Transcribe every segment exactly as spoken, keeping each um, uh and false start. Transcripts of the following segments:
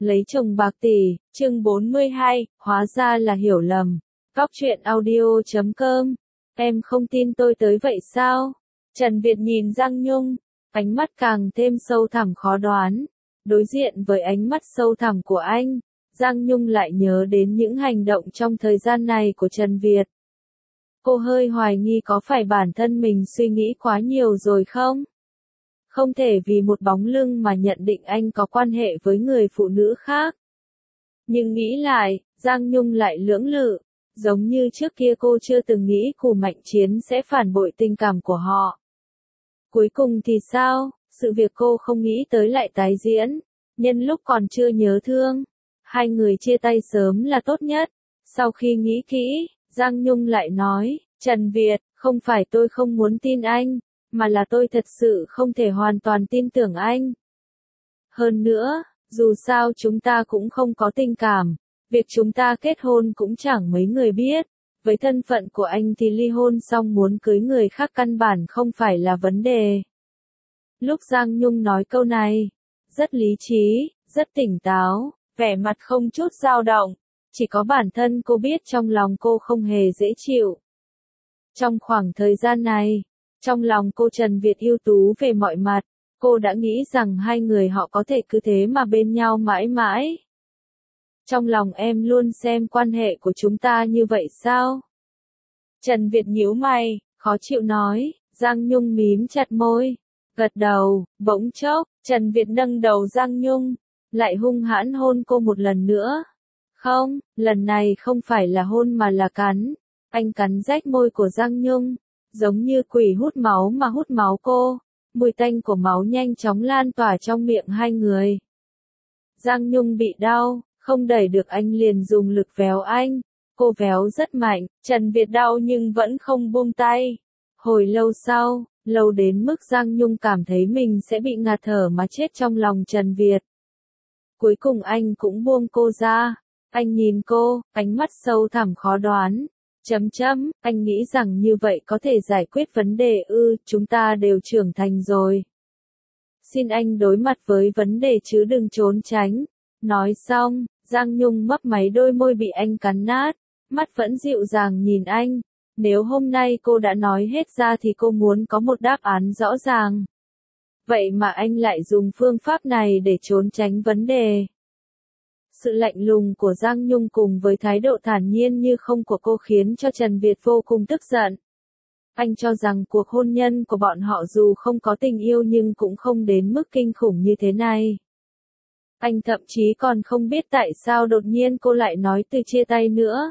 Lấy chồng bạc tỷ, chương bốn mươi hai, hóa ra là hiểu lầm. Góc truyện audio chấm com. Em không tin tôi tới vậy sao? Trần Việt nhìn Giang Nhung, ánh mắt càng thêm sâu thẳm khó đoán. Đối diện với ánh mắt sâu thẳm của anh, Giang Nhung lại nhớ đến những hành động trong thời gian này của Trần Việt. Cô hơi hoài nghi có phải bản thân mình suy nghĩ quá nhiều rồi không? Không thể vì một bóng lưng mà nhận định anh có quan hệ với người phụ nữ khác. Nhưng nghĩ lại, Giang Nhung lại lưỡng lự, giống như trước kia cô chưa từng nghĩ Cù Mạnh Chiến sẽ phản bội tình cảm của họ. Cuối cùng thì sao, sự việc cô không nghĩ tới lại tái diễn, nhân lúc còn chưa nhớ thương. Hai người chia tay sớm là tốt nhất. Sau khi nghĩ kỹ, Giang Nhung lại nói, Trần Việt, không phải tôi không muốn tin anh, mà là tôi thật sự không thể hoàn toàn tin tưởng anh. Hơn nữa, dù sao chúng ta cũng không có tình cảm, việc chúng ta kết hôn cũng chẳng mấy người biết. Với thân phận của anh thì ly hôn xong muốn cưới người khác căn bản không phải là vấn đề. Lúc Giang Nhung nói câu này, rất lý trí, rất tỉnh táo, vẻ mặt không chút dao động, chỉ có bản thân cô biết trong lòng cô không hề dễ chịu. Trong khoảng thời gian này, trong lòng cô Trần Việt ưu tú về mọi mặt, cô đã nghĩ rằng hai người họ có thể cứ thế mà bên nhau mãi mãi. Trong lòng em luôn xem quan hệ của chúng ta như vậy sao? Trần Việt nhíu mày, khó chịu nói. Giang Nhung mím chặt môi, gật đầu. Bỗng chốc, Trần Việt nâng đầu Giang Nhung, lại hung hãn hôn cô một lần nữa. Không, lần này không phải là hôn mà là cắn. Anh cắn rách môi của Giang Nhung, giống như quỷ hút máu mà hút máu cô. Mùi tanh của máu nhanh chóng lan tỏa trong miệng hai người. Giang Nhung bị đau, không đẩy được anh liền dùng lực véo anh. Cô véo rất mạnh, Trần Việt đau nhưng vẫn không buông tay. Hồi lâu sau, lâu đến mức Giang Nhung cảm thấy mình sẽ bị ngạt thở mà chết trong lòng Trần Việt. Cuối cùng anh cũng buông cô ra. Anh nhìn cô, ánh mắt sâu thẳm khó đoán. Chấm chấm, anh nghĩ rằng như vậy có thể giải quyết vấn đề ư, chúng ta đều trưởng thành rồi. Xin anh đối mặt với vấn đề chứ đừng trốn tránh. Nói xong, Giang Nhung mấp máy đôi môi bị anh cắn nát, mắt vẫn dịu dàng nhìn anh. Nếu hôm nay cô đã nói hết ra thì cô muốn có một đáp án rõ ràng. Vậy mà anh lại dùng phương pháp này để trốn tránh vấn đề. Sự lạnh lùng của Giang Nhung cùng với thái độ thản nhiên như không của cô khiến cho Trần Việt vô cùng tức giận. Anh cho rằng cuộc hôn nhân của bọn họ dù không có tình yêu nhưng cũng không đến mức kinh khủng như thế này. Anh thậm chí còn không biết tại sao đột nhiên cô lại nói từ chia tay nữa.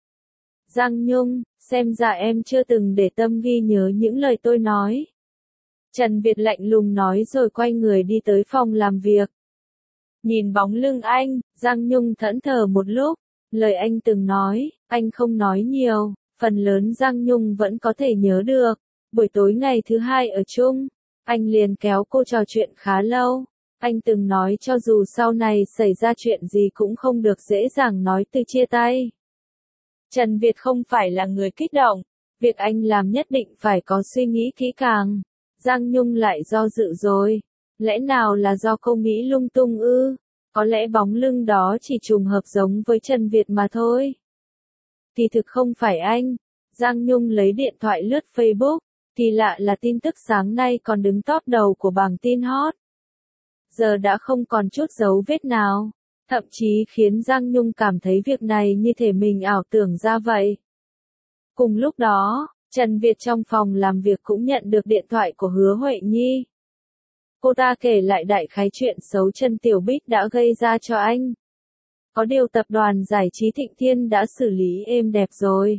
Giang Nhung, xem ra em chưa từng để tâm ghi nhớ những lời tôi nói. Trần Việt lạnh lùng nói rồi quay người đi tới phòng làm việc. Nhìn bóng lưng anh, Giang Nhung thẫn thờ một lúc. Lời anh từng nói, anh không nói nhiều, phần lớn Giang Nhung vẫn có thể nhớ được. Buổi tối ngày thứ hai ở chung, anh liền kéo cô trò chuyện khá lâu. Anh từng nói cho dù sau này xảy ra chuyện gì cũng không được dễ dàng nói từ chia tay. Trần Việt không phải là người kích động, việc anh làm nhất định phải có suy nghĩ kỹ càng. Giang Nhung lại do dự rồi. Lẽ nào là do cô nghĩ lung tung ư? Có lẽ bóng lưng đó chỉ trùng hợp giống với Trần Việt mà thôi. Thì thực không phải anh. Giang Nhung lấy điện thoại lướt Facebook. Kỳ lạ là tin tức sáng nay còn đứng top đầu của bảng tin hot. Giờ đã không còn chút dấu vết nào. Thậm chí khiến Giang Nhung cảm thấy việc này như thể mình ảo tưởng ra vậy. Cùng lúc đó, Trần Việt trong phòng làm việc cũng nhận được điện thoại của Hứa Huệ Nhi. Cô ta kể lại đại khái chuyện xấu Trần Tiểu Bích đã gây ra cho anh. Có điều tập đoàn giải trí Thịnh Thiên đã xử lý êm đẹp rồi.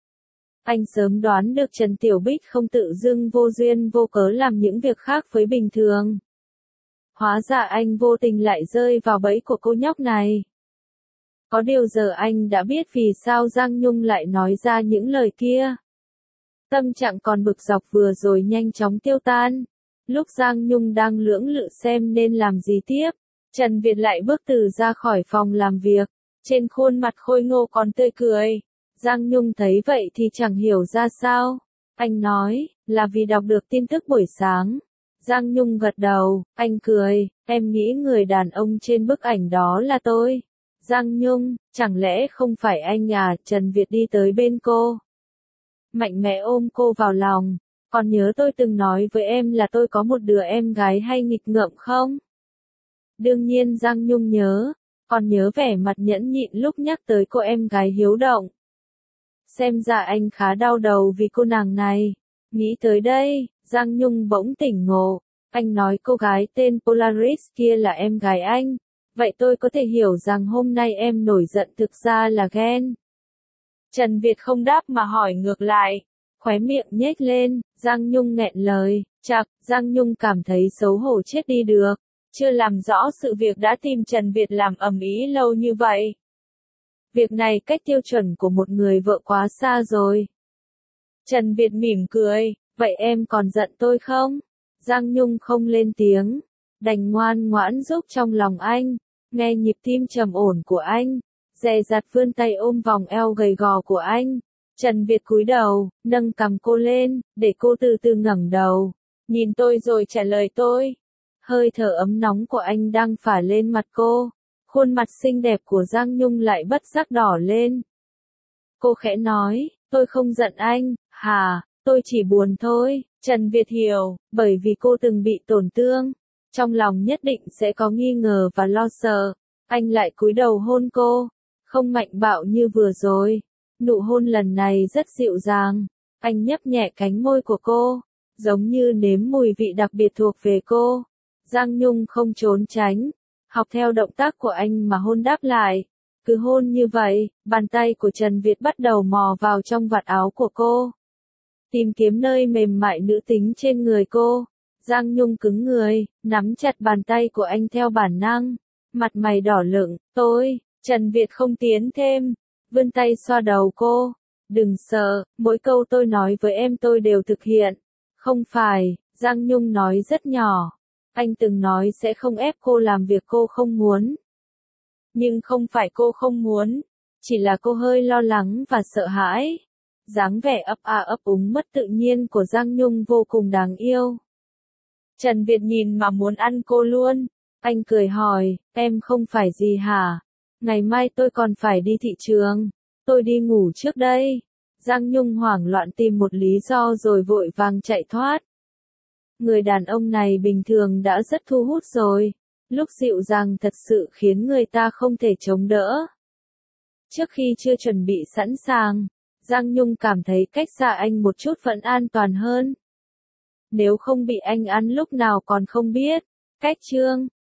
Anh sớm đoán được Trần Tiểu Bích không tự dưng vô duyên vô cớ làm những việc khác với bình thường. Hóa ra anh vô tình lại rơi vào bẫy của cô nhóc này. Có điều giờ anh đã biết vì sao Giang Nhung lại nói ra những lời kia. Tâm trạng còn bực dọc vừa rồi nhanh chóng tiêu tan. Lúc Giang Nhung đang lưỡng lự xem nên làm gì tiếp, Trần Việt lại bước từ ra khỏi phòng làm việc. Trên khuôn mặt khôi ngô còn tươi cười. Giang Nhung thấy vậy thì chẳng hiểu ra sao. Anh nói, là vì đọc được tin tức buổi sáng. Giang Nhung gật đầu, anh cười, em nghĩ người đàn ông trên bức ảnh đó là tôi. Giang Nhung, chẳng lẽ không phải anh à? Trần Việt đi tới bên cô. Mạnh mẽ ôm cô vào lòng. Còn nhớ tôi từng nói với em là tôi có một đứa em gái hay nghịch ngợm không? Đương nhiên Giang Nhung nhớ. Còn nhớ vẻ mặt nhẫn nhịn lúc nhắc tới cô em gái hiếu động. Xem ra anh khá đau đầu vì cô nàng này. Nghĩ tới đây, Giang Nhung bỗng tỉnh ngộ. Anh nói cô gái tên Polaris kia là em gái anh. Vậy tôi có thể hiểu rằng hôm nay em nổi giận thực ra là ghen. Trần Việt không đáp mà hỏi ngược lại. Khóe miệng nhếch lên, Giang Nhung nghẹn lời. Chạc, Giang Nhung cảm thấy xấu hổ chết đi được. Chưa làm rõ sự việc đã tìm Trần Việt làm ầm ĩ lâu như vậy. Việc này cách tiêu chuẩn của một người vợ quá xa rồi. Trần Việt mỉm cười, vậy em còn giận tôi không? Giang Nhung không lên tiếng, đành ngoan ngoãn giúp trong lòng anh, nghe nhịp tim trầm ổn của anh, dè dặt vươn tay ôm vòng eo gầy gò của anh. Trần Việt cúi đầu, nâng cằm cô lên, để cô từ từ ngẩng đầu, nhìn tôi rồi trả lời tôi. Hơi thở ấm nóng của anh đang phả lên mặt cô, khuôn mặt xinh đẹp của Giang Nhung lại bất giác đỏ lên. Cô khẽ nói, tôi không giận anh, hà, tôi chỉ buồn thôi. Trần Việt hiểu, bởi vì cô từng bị tổn thương, trong lòng nhất định sẽ có nghi ngờ và lo sợ. Anh lại cúi đầu hôn cô, không mạnh bạo như vừa rồi. Nụ hôn lần này rất dịu dàng, anh nhấp nhẹ cánh môi của cô, giống như nếm mùi vị đặc biệt thuộc về cô. Giang Nhung không trốn tránh, học theo động tác của anh mà hôn đáp lại. Cứ hôn như vậy, bàn tay của Trần Việt bắt đầu mò vào trong vạt áo của cô, tìm kiếm nơi mềm mại nữ tính trên người cô. Giang Nhung cứng người, nắm chặt bàn tay của anh theo bản năng, mặt mày đỏ lựng. Tôi, Trần Việt không tiến thêm, vươn tay xoa đầu cô. Đừng sợ, mỗi câu tôi nói với em tôi đều thực hiện. Không phải, Giang Nhung nói rất nhỏ. Anh từng nói sẽ không ép cô làm việc cô không muốn. Nhưng không phải cô không muốn, chỉ là cô hơi lo lắng và sợ hãi. Dáng vẻ ấp a ấp úng mất tự nhiên của Giang Nhung vô cùng đáng yêu. Trần Việt nhìn mà muốn ăn cô luôn. Anh cười hỏi, em không phải gì hả? Ngày mai tôi còn phải đi thị trường. Tôi đi ngủ trước đây. Giang Nhung hoảng loạn tìm một lý do rồi vội vàng chạy thoát. Người đàn ông này bình thường đã rất thu hút rồi. Lúc dịu dàng thật sự khiến người ta không thể chống đỡ. Trước khi chưa chuẩn bị sẵn sàng, Giang Nhung cảm thấy cách xa anh một chút vẫn an toàn hơn. Nếu không bị anh ăn lúc nào còn không biết. Cách chương